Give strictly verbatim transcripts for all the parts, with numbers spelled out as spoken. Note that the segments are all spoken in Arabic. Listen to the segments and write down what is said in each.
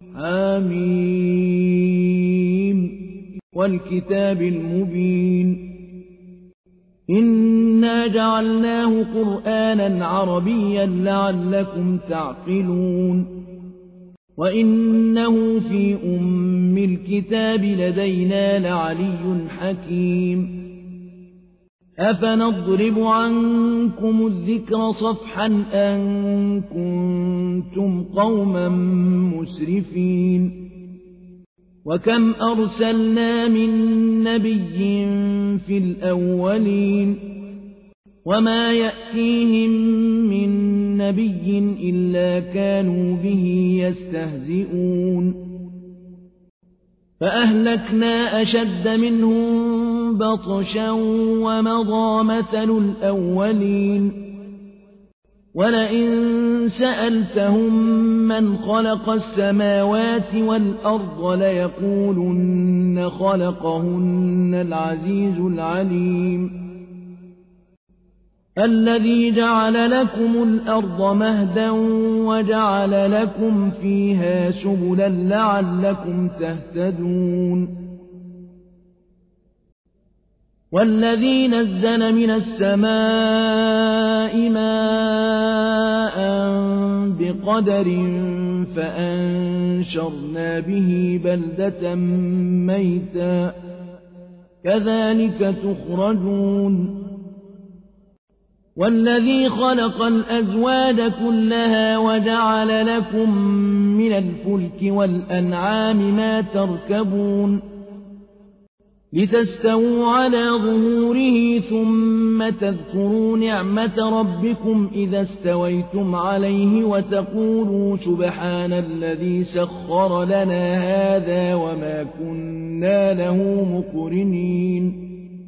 حميم والكتاب المبين إنا جعلناه قرآنا عربيا لعلكم تعقلون وإنه في أم الكتاب لدينا لعلي حكيم أفنضرب عنكم الذكر صفحا أن كنتم قوما مسرفين وكم أرسلنا من نبي في الأولين وما يأتيهم من نبي إلا كانوا به يستهزئون فأهلكنا أشد منهم بطشا ومضى مثل الأولين ولئن سألتهم من خلق السماوات والأرض ليقولن خلقهن العزيز العليم الذي جعل لكم الأرض مهدا وجعل لكم فيها سبلا لعلكم تهتدون والذي نزل من السماء ماء بقدر فأنشرنا به بلدة ميتا كذلك تخرجون والذي خلق الأزواج كلها وجعل لكم من الفلك والأنعام ما تركبون لتستووا على ظهوره ثم تذكروا نعمة ربكم إذا استويتم عليه وتقولوا سبحان الذي سخر لنا هذا وما كنا له مقرنين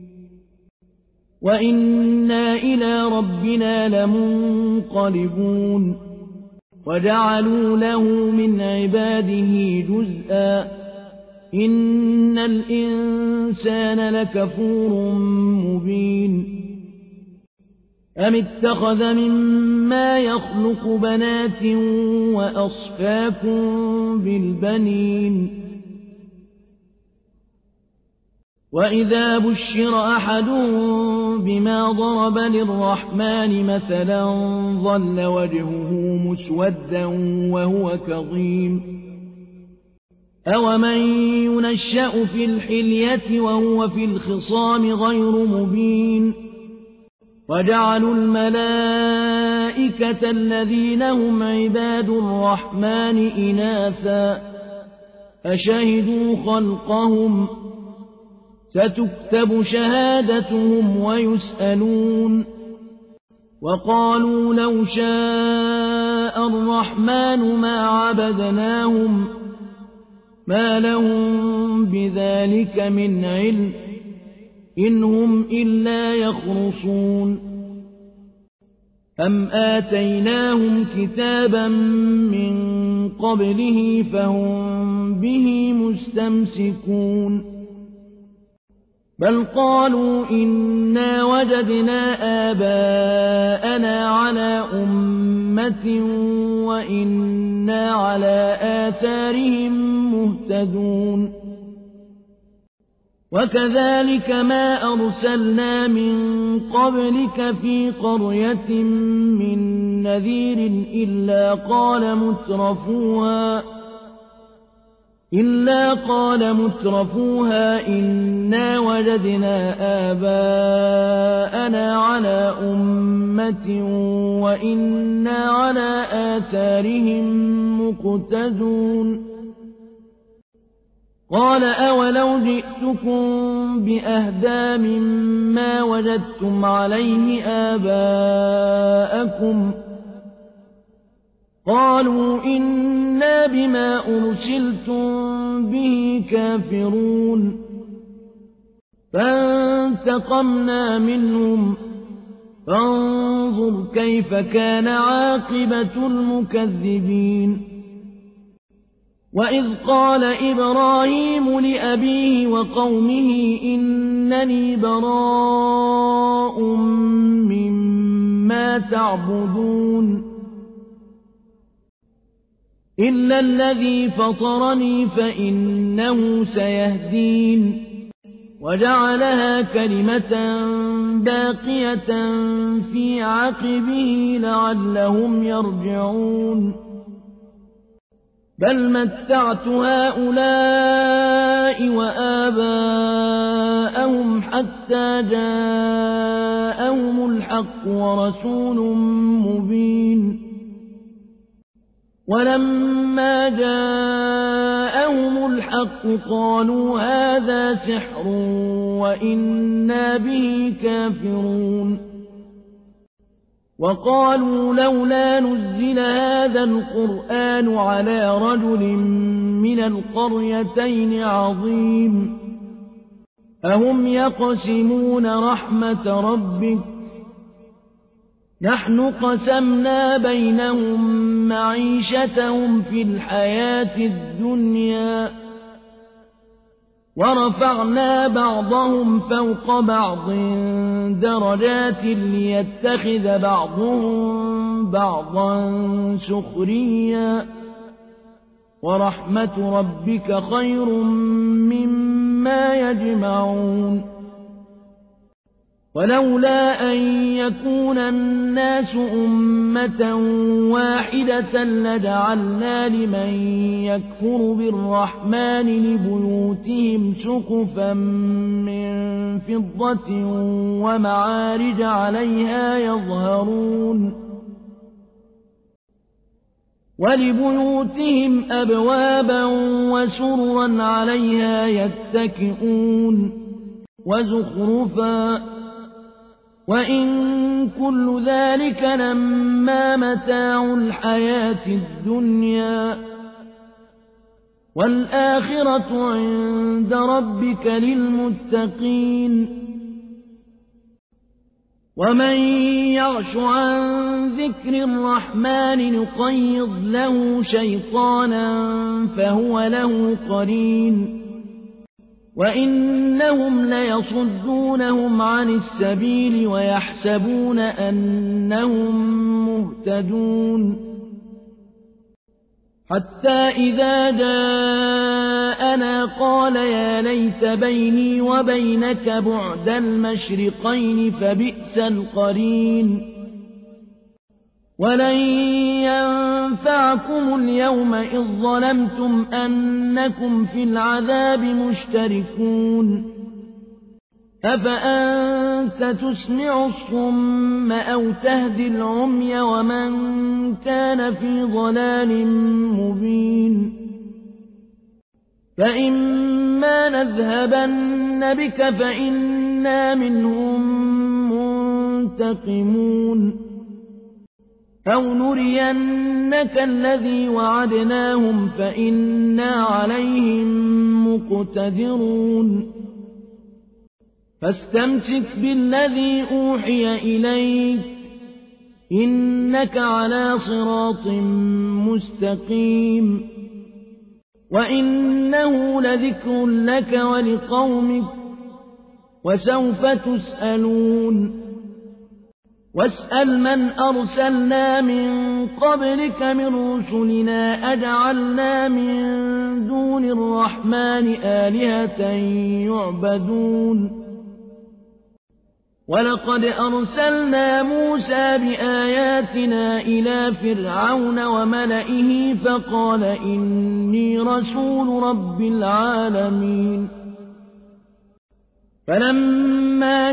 وإنا إلى ربنا لمنقلبون وجعلوا له من عباده جزءا إن الإنسان لكفور مبين أم اتخذ مما يخلق بنات وأصفاكم بالبنين وإذا بشر أحدهم بما ضرب للرحمن مثلا ظل وجهه مسودا وهو كظيم أومن ينشأ في الحلية وهو في الخصام غير مبين وجعلوا الملائكة الذين هم عباد الرحمن إناثا أشهدوا خلقهم ستكتب شهادتهم ويسألون وقالوا لو شاء الرحمن ما عبدناهم ما لهم بذلك من علم إن هم إلا يخرصون أم آتيناهم كتابا من قبله فهم به مستمسكون بل قالوا إنا وجدنا آباءنا على أمة وإنا على آثارهم مهتدون وكذلك ما أرسلنا من قبلك في قرية من نذير إلا قال مترفوها إلا قال مترفوها إنا وجدنا آباءنا على أمة وإنا على آثارهم مقتدون قال أولو جئتكم بأهدى مما وجدتم عليه آباءكم قالوا إنا بما أرسلتم به كافرون فانتقمنا منهم فانظر كيف كان عاقبة المكذبين وإذ قال إبراهيم لأبيه وقومه إنني براء مما تعبدون إلا الذي فطرني فإنه سيهدين وجعلها كلمة باقية في عقبه لعلهم يرجعون بل متعت هؤلاء وآباءهم حتى جاءهم الحق ورسول مبين ولما جاءهم الحق قالوا هذا سحر وإنا به كافرون وقالوا لولا نزل هذا القرآن على رجل من القريتين عظيم أهم يقسمون رحمة ربك نحن قسمنا بينهم معيشتهم في الحياة الدنيا ورفعنا بعضهم فوق بعض درجات ليتخذ بعضهم بعضا سخريا ورحمة ربك خير مما يجمعون ولولا أن يكون الناس أمة واحدة لجعلنا لمن يكفر بالرحمن لبيوتهم سقفا من فضة ومعارج عليها يظهرون ولبيوتهم أبوابا وسررا عليها يتكئون وزخرفا وإن كل ذلك لما متاع الحياة الدنيا والآخرة عند ربك للمتقين ومن يعش عن ذكر الرحمن نقيض له شيطانا فهو له قرين وإنهم ليصدونهم عن السبيل ويحسبون أنهم مهتدون حتى إذا جاءنا قال يا ليت بيني وبينك بعد المشرقين فبئس القرين ولن ينفعكم اليوم إذ ظلمتم أنكم في العذاب مشتركون أفأنت تسمع الصم أو تهدي العمي ومن كان في ضلال مبين فإما نذهبن بك فإنا منهم منتقمون أو نرينك الذي وعدناهم فإنا عليهم مقتدرون فاستمسك بالذي أوحي إليك إنك على صراط مستقيم وإنه لذكر لك ولقومك وسوف تسألون واسأل من أرسلنا من قبلك من رسلنا أجعلنا من دون الرحمن آلهة يعبدون ولقد أرسلنا موسى بآياتنا إلى فرعون وملئه فقال إني رسول رب العالمين فلما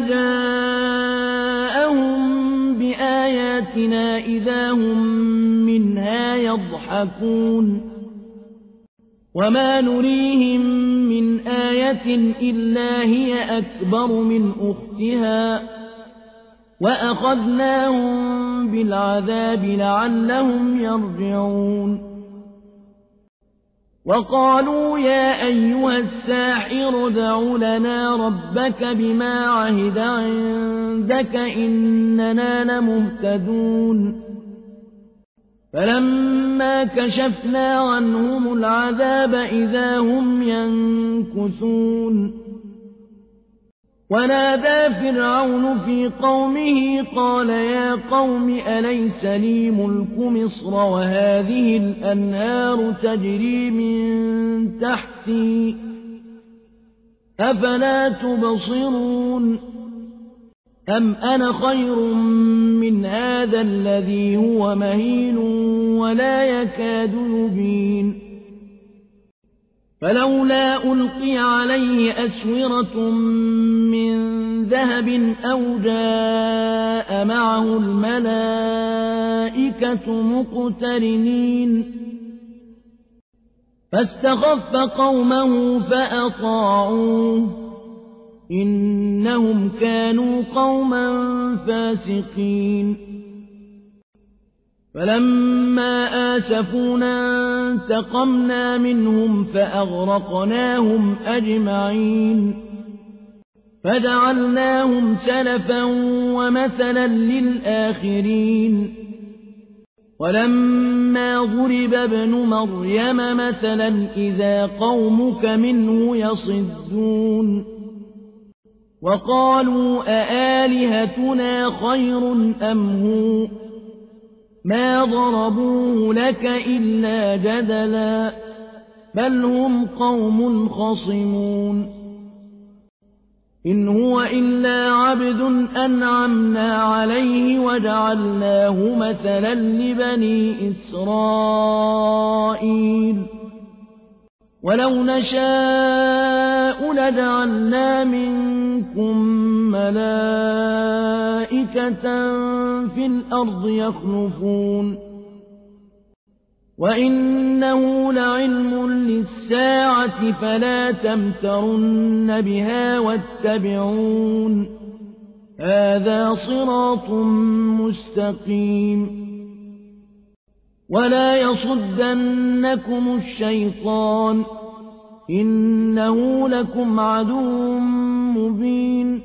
جاءهم بآياتنا إذا هم منها يضحكون وما نريهم من آية إلا هي أكبر من أختها وأخذناهم بالعذاب لعلهم يرجعون وقالوا يا أيها الساحر ادع لنا ربك بما عهد عندك إننا لمهتدون فلما كشفنا عنهم العذاب إذا هم ينكثون ونادى فرعون في قومه قال يا قوم أليس لي ملك مصر وهذه الأنهار تجري من تحتي أفلا تبصرون أم أنا خير من هذا الذي هو مهين ولا يكاد يبين فلولا ألقي عليه أسورة من ذهب أو جاء معه الملائكة مقترنين فاستخف قومه فأطاعوه إنهم كانوا قوما فاسقين فلما آسفونا انتقمنا منهم فأغرقناهم أجمعين فجعلناهم سلفا ومثلا للآخرين ولما ضرب ابن مريم مثلا إذا قومك منه يصدون وقالوا أآلهتنا خير أم هو ما ضربوه لك إلا جدلا بل هم قوم خصمون إن هو إلا عبد أنعمنا عليه وجعلناه مثلا لبني إسرائيل ولو نشاء لجعلنا منكم ملائكة في الأرض يخلفون وإنه لعلم للساعة فلا تمترن بها واتبعون هذا صراط مستقيم ولا يصدنكم الشيطان إنه لكم عدو مبين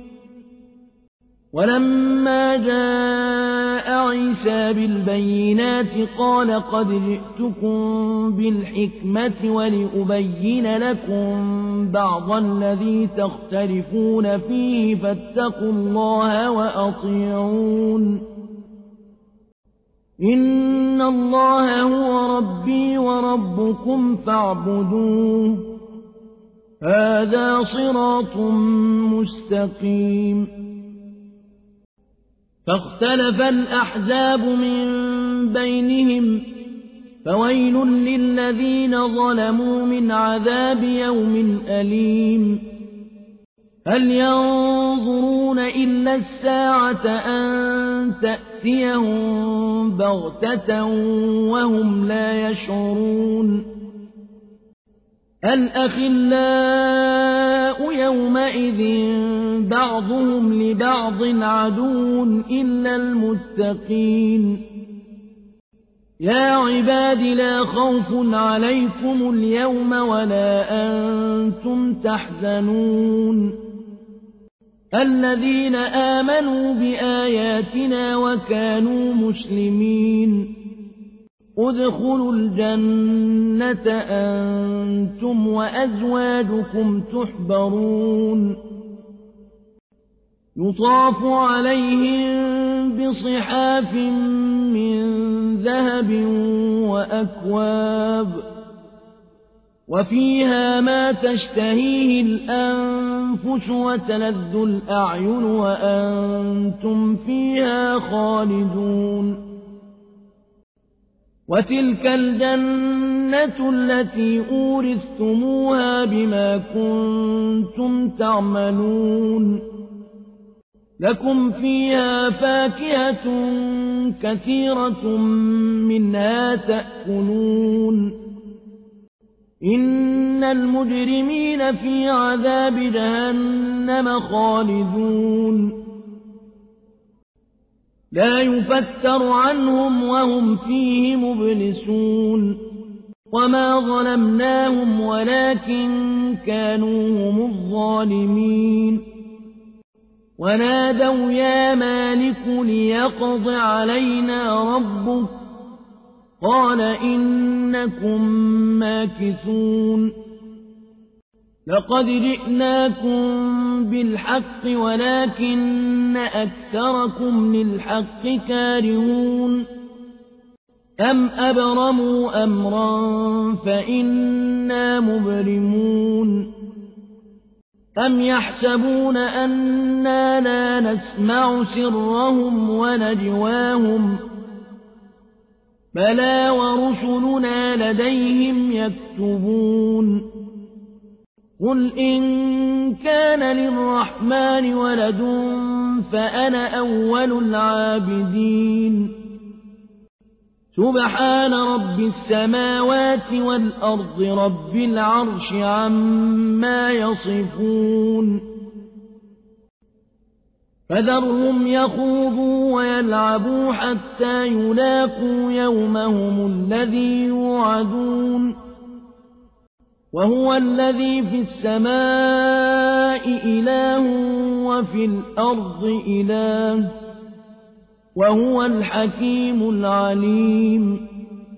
ولما جاء عيسى بالبينات قال قد جئتكم بالحكمة ولأبين لكم بعض الذي تختلفون فيه فاتقوا الله وأطيعون إن الله هو ربي وربكم فاعبدوه هذا صراط مستقيم فاختلف الأحزاب من بينهم فويل للذين ظلموا من عذاب يوم أليم هل ينظرون إلا الساعة أن تأتيهم بغتة وهم لا يشعرون الأخلاء يومئذ بعضهم لبعض عدو إلا المتقين يا عباد لا خوف عليكم اليوم ولا أنتم تحزنون الذين آمنوا بآياتنا وكانوا مسلمين ادخلوا الجنة أنتم وأزواجكم تحبرون يطاف عليهم بصحاف من ذهب وأكواب وفيها ما تشتهيه الأنفس وتلذ الأعين وأنتم فيها خالدون وتلك الجنة التي أورثتموها بما كنتم تعملون لكم فيها فاكهة كثيرة منها تأكلون إن المجرمين في عذاب جهنم خالدون لا يفتر عنهم وهم فيه مبلسون وما ظلمناهم ولكن كانوا هم الظالمين ونادوا يا مالك ليقض علينا ربك قال إنكم ماكثون لقد جئناكم بالحق ولكن أكثركم للحق كارهون أم أبرموا أمرا فإنا مبرمون أم يحسبون أنا لا نسمع سرهم ونجواهم بلى ورسلنا لديهم يكتبون قل إن كان للرحمن ولد فأنا أول العابدين سبحان رب السماوات والأرض رب العرش عما يصفون فذرهم يخوضوا ويلعبوا حتى يلاقوا يومهم الذي يوعدون وهو الذي في السماء إله وفي الأرض إله وهو الحكيم العليم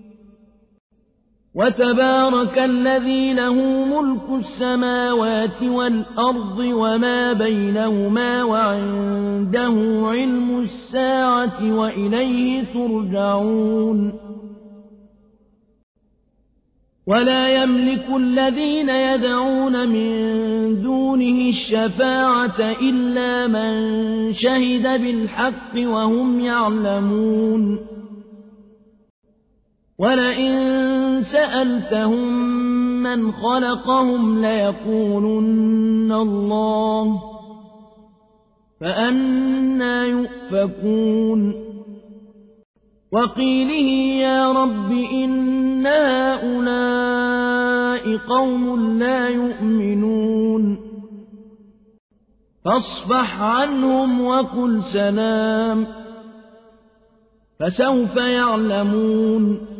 وتبارك الذي له ملك السماوات والأرض وما بينهما وعنده علم الساعة وإليه ترجعون ولا يملك الذين يدعون من دونه الشفاعة إلا من شهد بالحق وهم يعلمون ولئن سألتهم من خلقهم ليقولن الله فأنى يؤفكون وقيله يا رب إن هؤلاء قوم لا يؤمنون فاصفح عنهم وقل سلام فسوف يعلمون